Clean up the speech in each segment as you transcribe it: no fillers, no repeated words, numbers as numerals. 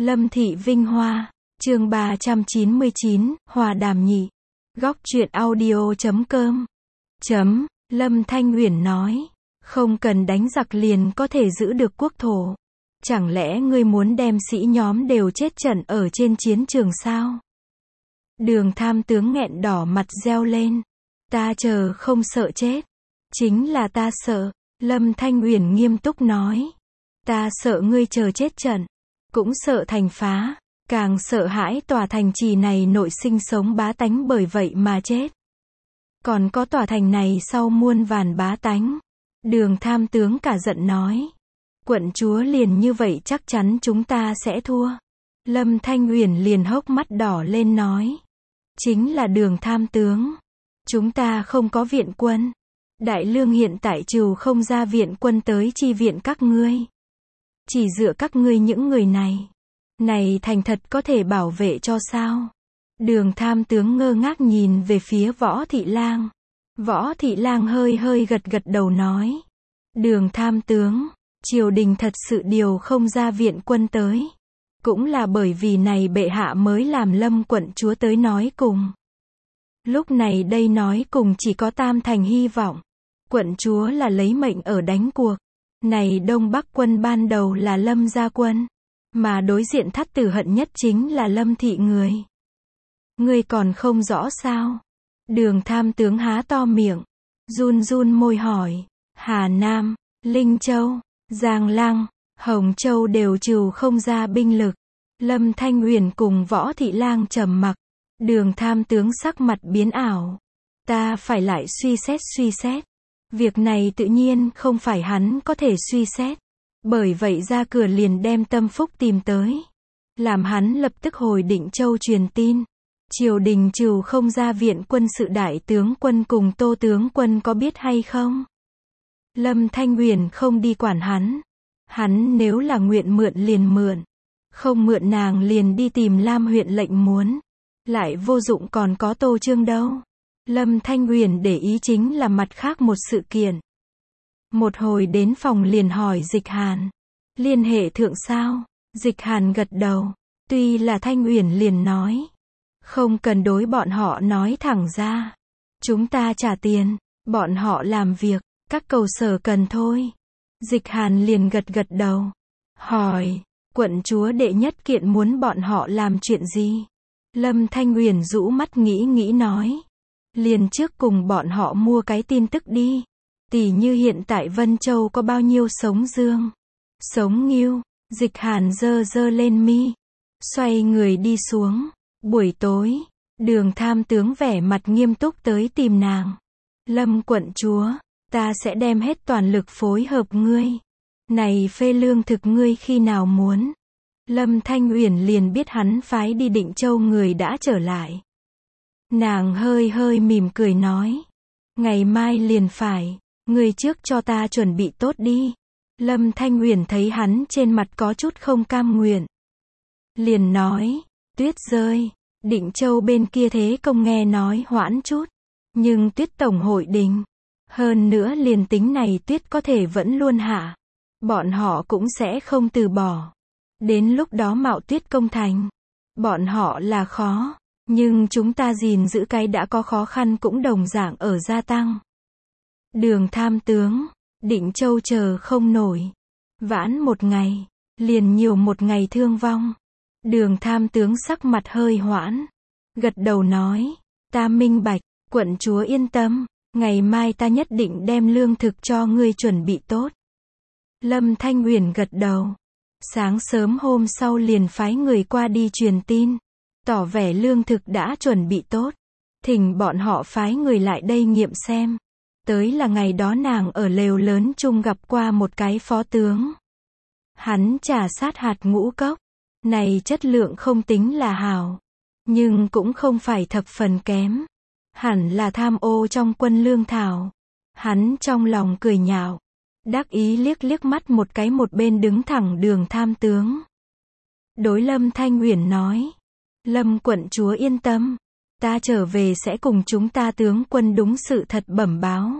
Lâm Thị Vinh Hoa, chương 399, Hòa Đàm Nhị. Góc truyện audio.com. Lâm Thanh Uyển nói, không cần đánh giặc liền có thể giữ được quốc thổ. Chẳng lẽ ngươi muốn đem sĩ nhóm đều chết trận ở trên chiến trường sao? Đường tham tướng nghẹn đỏ mặt reo lên. Ta chờ không sợ chết. Chính là ta sợ. Lâm Thanh Uyển nghiêm túc nói. Ta sợ ngươi chờ chết trận. Cũng sợ thành phá. Càng sợ hãi tòa thành trì này nội sinh sống bá tánh bởi vậy mà chết. Còn có tòa thành này sau muôn vàn bá tánh. Đường tham tướng cả giận nói. Quận chúa liền như vậy chắc chắn chúng ta sẽ thua. Lâm Thanh Uyển liền hốc mắt đỏ lên nói. Chính là đường tham tướng. Chúng ta không có viện quân. Đại lương hiện tại trừ không ra viện quân tới chi viện các ngươi. Chỉ dựa các ngươi những người này. Này thành thật có thể bảo vệ cho sao? Đường tham tướng ngơ ngác nhìn về phía Võ Thị Lang. Võ Thị Lang hơi gật đầu nói. Đường tham tướng, triều đình thật sự điều không ra viện quân tới. Cũng là bởi vì này bệ hạ mới làm Lâm quận chúa tới nói cùng. Lúc này đây nói cùng chỉ có tam thành hy vọng. Quận chúa là lấy mệnh ở đánh cuộc. Này Đông Bắc quân ban đầu là Lâm gia quân. Mà đối diện thắt tử hận nhất chính là Lâm thị người. Ngươi còn không rõ sao? Đường tham tướng há to miệng. Run môi hỏi. Hà Nam, Linh Châu, Giang Lăng, Hồng Châu đều trừ không ra binh lực. Lâm Thanh Uyển cùng Võ Thị Lang trầm mặc. Đường tham tướng sắc mặt biến ảo. Ta phải lại suy xét. Việc này tự nhiên không phải hắn có thể suy xét. Bởi vậy ra cửa liền đem Tâm Phúc tìm tới. Làm hắn lập tức hồi Định Châu truyền tin. Triều đình trừ không ra viện quân sự đại tướng quân cùng Tô tướng quân có biết hay không? Lâm Thanh Uyển không đi quản hắn. Hắn nếu là nguyện mượn liền mượn. Không mượn nàng liền đi tìm Lam huyện lệnh muốn. Lại vô dụng còn có Tô Trương đâu. Lâm Thanh Uyển để ý chính là mặt khác một sự kiện. Một hồi đến phòng liền hỏi Dịch Hàn. Liên hệ thượng sao? Dịch Hàn gật đầu. Tuy là Thanh Uyển liền nói. Không cần đối bọn họ nói thẳng ra. Chúng ta trả tiền. Bọn họ làm việc. Các cầu sở cần thôi. Dịch Hàn liền gật đầu. Hỏi. Quận chúa đệ nhất kiện muốn bọn họ làm chuyện gì? Lâm Thanh Uyển rũ mắt nghĩ nói. Liền trước cùng bọn họ mua cái tin tức đi. Tỉ như hiện tại Vân Châu có bao nhiêu sống dương. Sống ngưu. Dịch Hàn giơ lên mi. Xoay người đi xuống. Buổi tối. Đường tham tướng vẻ mặt nghiêm túc tới tìm nàng. Lâm quận chúa. Ta sẽ đem hết toàn lực phối hợp ngươi. Này phê lương thực ngươi khi nào muốn. Lâm Thanh Uyển liền biết hắn phái đi Định Châu người đã trở lại. Nàng hơi mỉm cười nói. Ngày mai liền phải. Ngươi trước cho ta chuẩn bị tốt đi. Lâm Thanh Uyển thấy hắn trên mặt có chút không cam nguyện. Liền nói. Tuyết rơi. Định Châu bên kia thế công nghe nói hoãn chút. Nhưng tuyết tổng hội đình. Hơn nữa liền tính này tuyết có thể vẫn luôn hạ. Bọn họ cũng sẽ không từ bỏ. Đến lúc đó mạo tuyết công thành. Bọn họ là khó. Nhưng chúng ta gìn giữ cái đã có khó khăn cũng đồng dạng ở gia tăng. Đường tham tướng. Định Châu chờ không nổi. Vãn một ngày. Liền nhiều một ngày thương vong. Đường tham tướng sắc mặt hơi hoãn. Gật đầu nói. Ta minh bạch. Quận chúa yên tâm. Ngày mai ta nhất định đem lương thực cho ngươi chuẩn bị tốt. Lâm Thanh Uyển gật đầu. Sáng sớm hôm sau liền phái người qua đi truyền tin. Tỏ vẻ lương thực đã chuẩn bị tốt. Thỉnh bọn họ phái người lại đây nghiệm xem. Tới là ngày đó nàng ở lều lớn chung gặp qua một cái phó tướng. Hắn trà sát hạt ngũ cốc. Này chất lượng không tính là hảo. Nhưng cũng không phải thập phần kém. Hẳn là tham ô trong quân lương thảo. Hắn trong lòng cười nhạo. Đắc ý liếc mắt một cái một bên đứng thẳng đường tham tướng. Đối Lâm Thanh Uyển nói. Lâm quận chúa yên tâm. Ta trở về sẽ cùng chúng ta tướng quân đúng sự thật bẩm báo.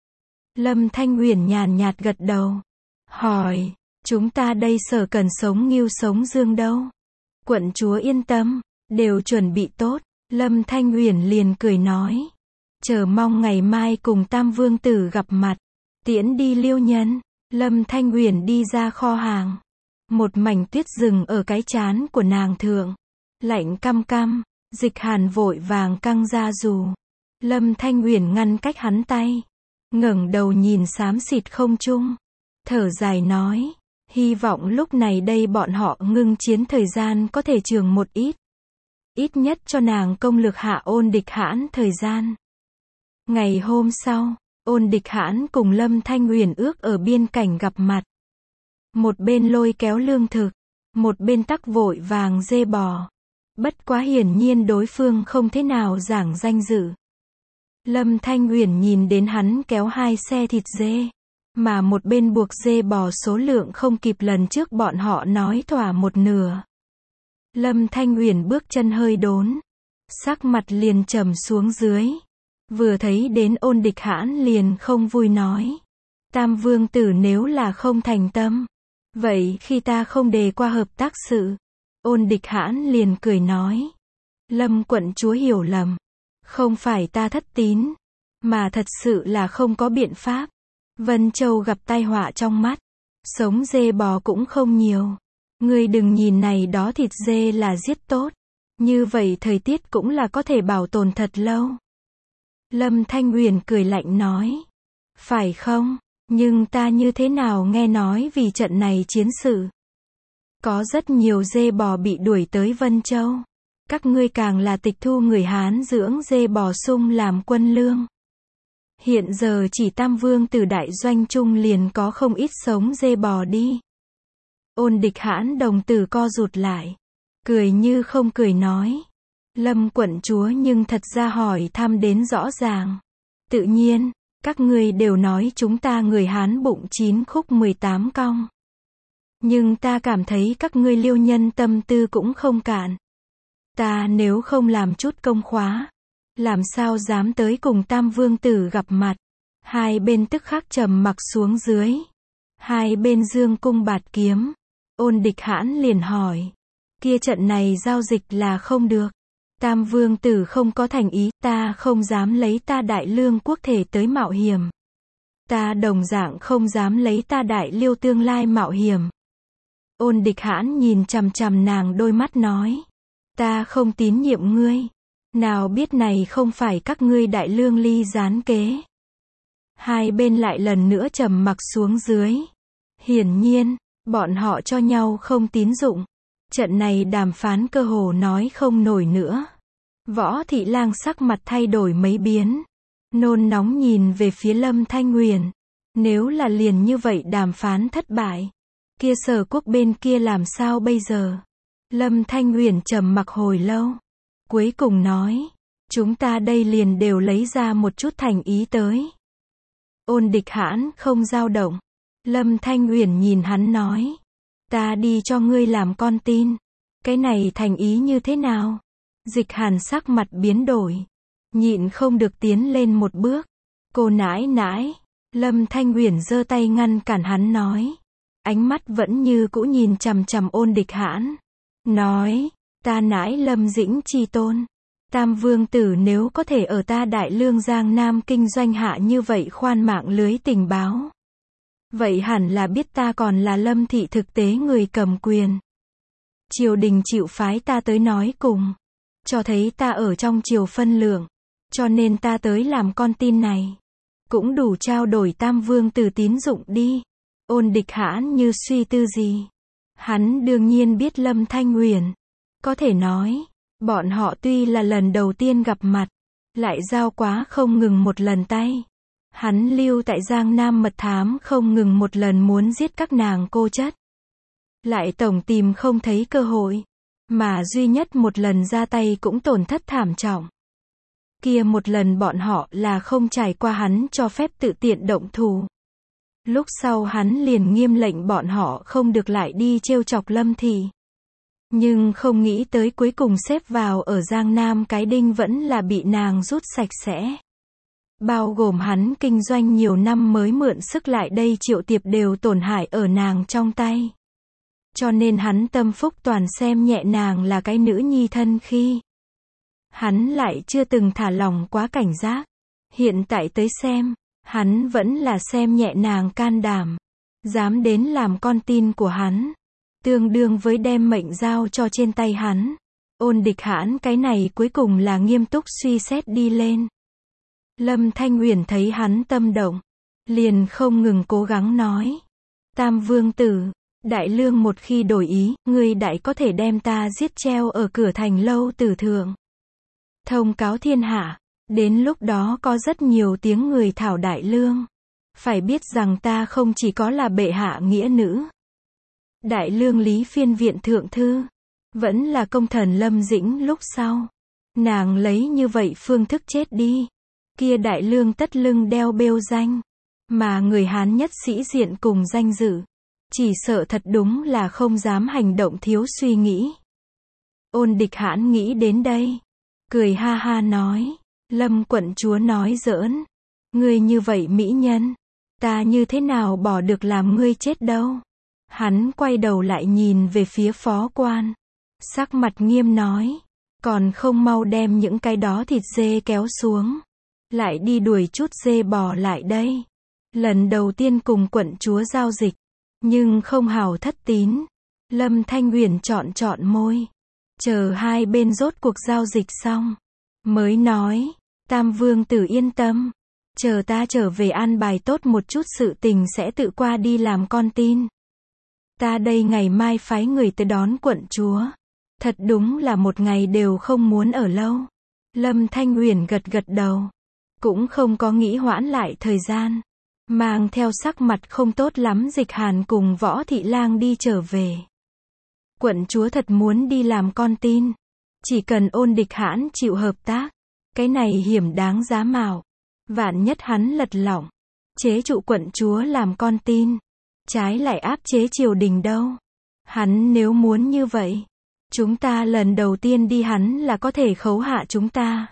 Lâm Thanh Uyển nhàn nhạt gật đầu. Hỏi. Chúng ta đây sở cần sống ngưu sống dương đâu? Quận chúa yên tâm, đều chuẩn bị tốt. Lâm Thanh Uyển liền cười nói. Chờ mong ngày mai cùng Tam Vương Tử gặp mặt. Tiễn đi Liêu Nhân. Lâm Thanh Uyển đi ra kho hàng. Một mảnh tuyết rừng ở cái trán của nàng thượng. Lạnh căm căm, Dịch Hàn vội vàng căng ra dù. Lâm Thanh Uyển ngăn cách hắn tay. Ngẩng đầu nhìn xám xịt không trung. Thở dài nói. Hy vọng lúc này đây bọn họ ngưng chiến thời gian có thể trường một ít. Ít nhất cho nàng công lược hạ Ôn Địch Hãn thời gian. Ngày hôm sau, Ôn Địch Hãn cùng Lâm Thanh Uyển ước ở biên cảnh gặp mặt. Một bên lôi kéo lương thực, một bên tắc vội vàng dê bò. Bất quá hiển nhiên đối phương không thế nào giảng danh dự. Lâm Thanh Uyển nhìn đến hắn kéo 2 xe thịt dê, mà một bên buộc dê bò số lượng không kịp lần trước bọn họ nói thỏa một nửa. Lâm Thanh Uyển bước chân hơi đốn, sắc mặt liền trầm xuống dưới. Vừa thấy đến Ôn Địch Hãn liền không vui nói. Tam Vương Tử nếu là không thành tâm, vậy khi ta không đề qua hợp tác sự. Ôn Địch Hãn liền cười nói. Lâm quận chúa hiểu lầm. Không phải ta thất tín, mà thật sự là không có biện pháp. Vân Châu gặp tai họa trong mắt. Sống dê bò cũng không nhiều. Ngươi đừng nhìn này đó thịt dê là giết tốt. Như vậy thời tiết cũng là có thể bảo tồn thật lâu. Lâm Thanh Uyển cười lạnh nói. Phải không? Nhưng ta như thế nào nghe nói vì trận này chiến sự. Có rất nhiều dê bò bị đuổi tới Vân Châu. Các ngươi càng là tịch thu người Hán dưỡng dê bò sung làm quân lương. Hiện giờ chỉ Tam Vương Tử đại doanh trung liền có không ít sống dê bò đi. Ôn Địch Hãn đồng tử co rụt lại. Cười như không cười nói. Lâm quận chúa nhưng thật ra hỏi thăm đến rõ ràng. Tự nhiên, các ngươi đều nói chúng ta người Hán bụng 9 khúc 18 cong. Nhưng ta cảm thấy các ngươi Liêu nhân tâm tư cũng không cạn. Ta nếu không làm chút công khóa, làm sao dám tới cùng Tam Vương Tử gặp mặt. Hai bên tức khắc trầm mặc xuống dưới. Hai bên dương cung bạt kiếm. Ôn Địch Hãn liền hỏi. Kia trận này giao dịch là không được. Tam Vương Tử không có thành ý, ta không dám lấy ta đại lương quốc thể tới mạo hiểm. Ta đồng dạng không dám lấy ta đại Liêu tương lai mạo hiểm. Ôn Địch Hãn nhìn chằm chằm nàng đôi mắt nói. Ta không tín nhiệm ngươi. Nào biết này không phải các ngươi đại lương ly gián kế. Hai bên lại lần nữa trầm mặc xuống dưới. Hiển nhiên, bọn họ cho nhau không tín dụng. Trận này đàm phán cơ hồ nói không nổi nữa. Võ Thị Lang sắc mặt thay đổi mấy biến. Nôn nóng nhìn về phía Lâm Thanh Uyển. Nếu là liền như vậy đàm phán thất bại, kia Sở quốc bên kia làm sao bây giờ? Lâm Thanh Uyển trầm mặc hồi lâu. Cuối cùng nói. Chúng ta đây liền đều lấy ra một chút thành ý tới. Ôn Địch Hãn không dao động. Lâm Thanh Uyển nhìn hắn nói. Ta đi cho ngươi làm con tin. Cái này thành ý như thế nào? Dịch Hàn sắc mặt biến đổi. Nhịn không được tiến lên một bước. Cô nãi nãi. Lâm Thanh Uyển giơ tay ngăn cản hắn nói. Ánh mắt vẫn như cũ nhìn chằm chằm Ôn Địch Hãn. Nói. Ta nãi Lâm Dĩnh chi tôn. Tam Vương Tử nếu có thể ở ta đại lương Giang Nam kinh doanh hạ như vậy khoan mạng lưới tình báo. Vậy hẳn là biết ta còn là Lâm thị thực tế người cầm quyền. Triều đình chịu phái ta tới nói cùng. Cho thấy ta ở trong triều phân lượng. Cho nên ta tới làm con tin này. Cũng đủ trao đổi Tam Vương Tử tín dụng đi. Ôn Địch Hãn như suy tư gì. Hắn đương nhiên biết Lâm Thanh Uyển. Có thể nói, bọn họ tuy là lần đầu tiên gặp mặt, lại giao quá không ngừng một lần tay. Hắn lưu tại Giang Nam mật thám không ngừng một lần muốn giết các nàng cô chất. Lại tổng tìm không thấy cơ hội, mà duy nhất một lần ra tay cũng tổn thất thảm trọng. Kia một lần bọn họ là không trải qua hắn cho phép tự tiện động thủ. Lúc sau hắn liền nghiêm lệnh bọn họ không được lại đi trêu chọc Lâm thị. Nhưng không nghĩ tới cuối cùng xếp vào ở Giang Nam cái đinh vẫn là bị nàng rút sạch sẽ. Bao gồm hắn kinh doanh nhiều năm mới mượn sức lại đây Triệu Tiệp đều tổn hại ở nàng trong tay. cho nên hắn tâm phúc toàn xem nhẹ nàng là cái nữ nhi thân khi. Hắn lại chưa từng thả lỏng quá cảnh giác. Hiện tại tới xem, hắn vẫn là xem nhẹ nàng can đảm. Dám đến làm con tin của hắn. Tương đương với đem mệnh giao cho trên tay hắn. Ôn Địch Hãn cái này cuối cùng là nghiêm túc suy xét đi lên. Lâm Thanh Uyển thấy hắn tâm động, liền không ngừng cố gắng nói. Tam vương tử, đại lương một khi đổi ý, ngươi đại có thể đem ta giết treo ở cửa thành lâu tử thượng. Thông cáo thiên hạ, đến lúc đó có rất nhiều tiếng người thảo đại lương. Phải biết rằng ta không chỉ có là bệ hạ nghĩa nữ. Đại lương lý phiên viện thượng thư, vẫn là công thần Lâm Dĩnh lúc sau. Nàng lấy như vậy phương thức chết đi. Kia đại lương tất lưng đeo bêu danh. Mà người Hán nhất sĩ diện cùng danh dự. Chỉ sợ thật đúng là không dám hành động thiếu suy nghĩ. Ôn Địch Hãn nghĩ đến đây. Cười ha ha nói. Lâm quận chúa nói giỡn. Ngươi như vậy mỹ nhân. Ta như thế nào bỏ được làm ngươi chết đâu. Hắn quay đầu lại nhìn về phía phó quan. Sắc mặt nghiêm nói. Còn không mau đem những cái đó thịt dê kéo xuống. Lại đi đuổi chút dê bò lại đây. Lần đầu tiên cùng quận chúa giao dịch. Nhưng không hào thất tín. Lâm Thanh Uyển chọn môi. Chờ hai bên rốt cuộc giao dịch xong. Mới nói. Tam vương tử yên tâm. Chờ ta trở về an bài tốt một chút sự tình sẽ tự qua đi làm con tin. Ta đây ngày mai phái người tới đón quận chúa. Thật đúng là một ngày đều không muốn ở lâu. Lâm Thanh Uyển gật gật đầu. Cũng không có nghĩ hoãn lại thời gian. Mang theo sắc mặt không tốt lắm Dịch Hàn cùng Võ Thị Lang đi trở về. Quận chúa thật muốn đi làm con tin. Chỉ cần Ôn Địch Hãn chịu hợp tác. Cái này hiểm đáng giá mạo. Vạn nhất hắn lật lỏng. Chế trụ quận chúa làm con tin. Trái lại áp chế triều đình đâu. Hắn nếu muốn như vậy. Chúng ta lần đầu tiên đi hắn là có thể khấu hạ chúng ta.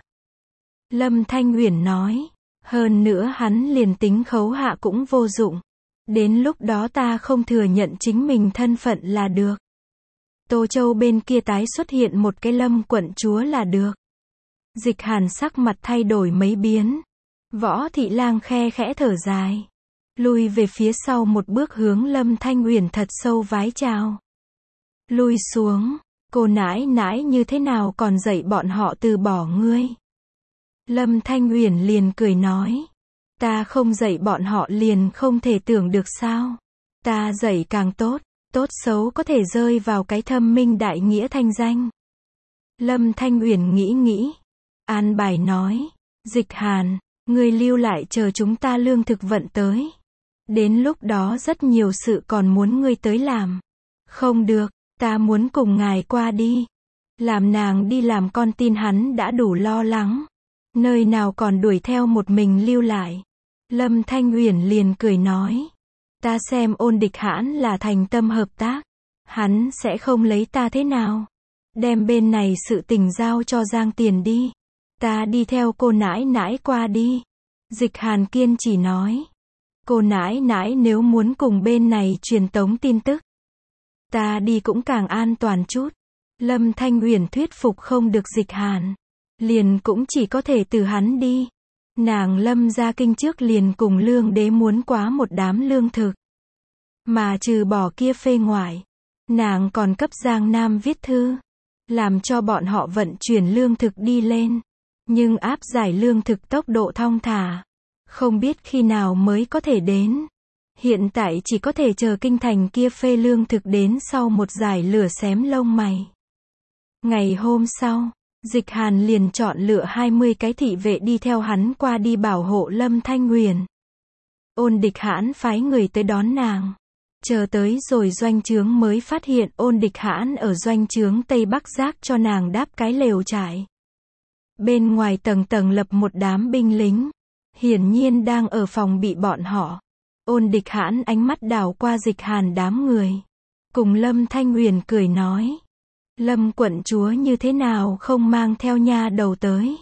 Lâm Thanh Uyển nói. Hơn nữa hắn liền tính khấu hạ cũng vô dụng. Đến lúc đó ta không thừa nhận chính mình thân phận là được. Tô Châu bên kia tái xuất hiện một cái Lâm quận chúa là được. Dịch Hàn sắc mặt thay đổi mấy biến. Võ Thị Lang khe khẽ thở dài. Lui về phía sau một bước hướng Lâm Thanh Uyển thật sâu vái chào. Lui xuống, cô nãi nãi như thế nào còn dạy bọn họ từ bỏ ngươi. Lâm Thanh Uyển liền cười nói. Ta không dạy bọn họ liền không thể tưởng được sao. Ta dạy càng tốt, tốt xấu có thể rơi vào cái thâm minh đại nghĩa thanh danh. Lâm Thanh Uyển nghĩ. An bài nói. Dịch Hàn, ngươi lưu lại chờ chúng ta lương thực vận tới. Đến lúc đó rất nhiều sự còn muốn ngươi tới làm. Không được, ta muốn cùng ngài qua đi. Làm nàng đi làm con tin hắn đã đủ lo lắng. Nơi nào còn đuổi theo một mình lưu lại. Lâm Thanh Uyển liền cười nói. Ta xem Ôn Địch Hãn là thành tâm hợp tác. Hắn sẽ không lấy ta thế nào. Đem bên này sự tình giao cho Giang Tiền đi. Ta đi theo cô nãi nãi qua đi. Dịch Hàn kiên chỉ nói. Cô nãi nãi nếu muốn cùng bên này truyền tống tin tức. Ta đi cũng càng an toàn chút. Lâm Thanh Uyển thuyết phục không được Dịch Hàn. Liền cũng chỉ có thể từ hắn đi. Nàng Lâm ra kinh trước liền cùng lương đế muốn quá một đám lương thực. Mà trừ bỏ kia phê ngoại. Nàng còn cấp Giang Nam viết thư. Làm cho bọn họ vận chuyển lương thực đi lên. Nhưng áp giải lương thực tốc độ thong thả. Không biết khi nào mới có thể đến. Hiện tại chỉ có thể chờ kinh thành kia phê lương thực đến sau một giải lửa xém lông mày. Ngày hôm sau, Dịch Hàn liền chọn lựa 20 cái thị vệ đi theo hắn qua đi bảo hộ Lâm Thanh Uyển. Ôn Địch Hãn phái người tới đón nàng. Chờ tới rồi doanh trướng mới phát hiện Ôn Địch Hãn ở doanh trướng Tây Bắc Giác cho nàng đáp cái lều trại. Bên ngoài tầng tầng lập một đám binh lính. Hiển nhiên đang ở phòng bị bọn họ. Ôn Địch Hãn ánh mắt đảo qua Dịch Hàn đám người. Cùng Lâm Thanh Uyển cười nói. Lâm quận chúa như thế nào không mang theo nha đầu tới.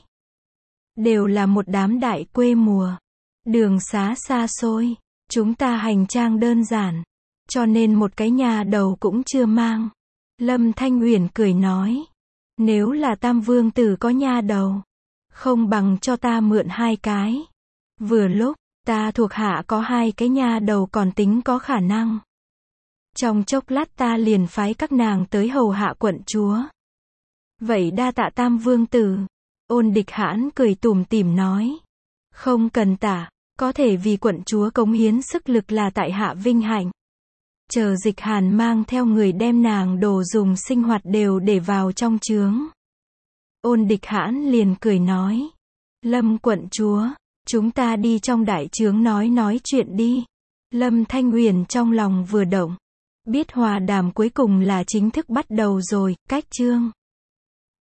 Đều là một đám đại quê mùa. Đường xá xa xôi. Chúng ta hành trang đơn giản. cho nên một cái nhà đầu cũng chưa mang. Lâm Thanh Uyển cười nói, nếu là Tam Vương Tử có nha đầu, không bằng cho ta mượn 2 cái. Vừa lúc, ta thuộc hạ có 2 cái nha đầu còn tính có khả năng. Trong chốc lát ta liền phái các nàng tới hầu hạ quận chúa. Vậy đa tạ Tam Vương Tử. Ôn Địch Hãn cười tủm tỉm nói, không cần tạ, có thể vì quận chúa cống hiến sức lực là tại hạ vinh hạnh. Chờ Dịch Hàn mang theo người đem nàng đồ dùng sinh hoạt đều để vào trong trướng. Ôn Địch Hãn liền cười nói, Lâm quận chúa, chúng ta đi trong đại trướng nói chuyện đi. Lâm Thanh Uyển trong lòng vừa động, biết hòa đàm cuối cùng là chính thức bắt đầu rồi, cách chương